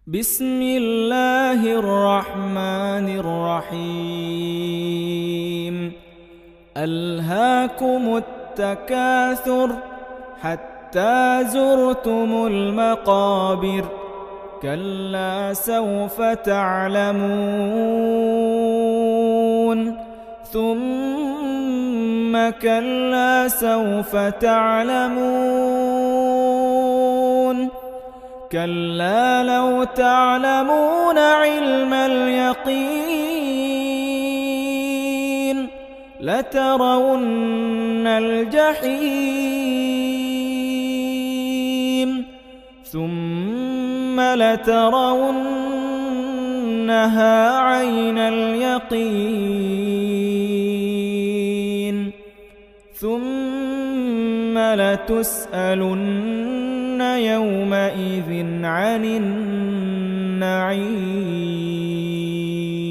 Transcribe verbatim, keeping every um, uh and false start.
بسم الله الرحمن الرحيم ألهاكم التكاثر حتى زرتم المقابر كلا سوف تعلمون ثم كلا سوف تعلمون كلا لو تعلمون علم اليقين لترون الجحيم ثم لترونها عين اليقين ثم لتسألن يومئذ عن النعيم.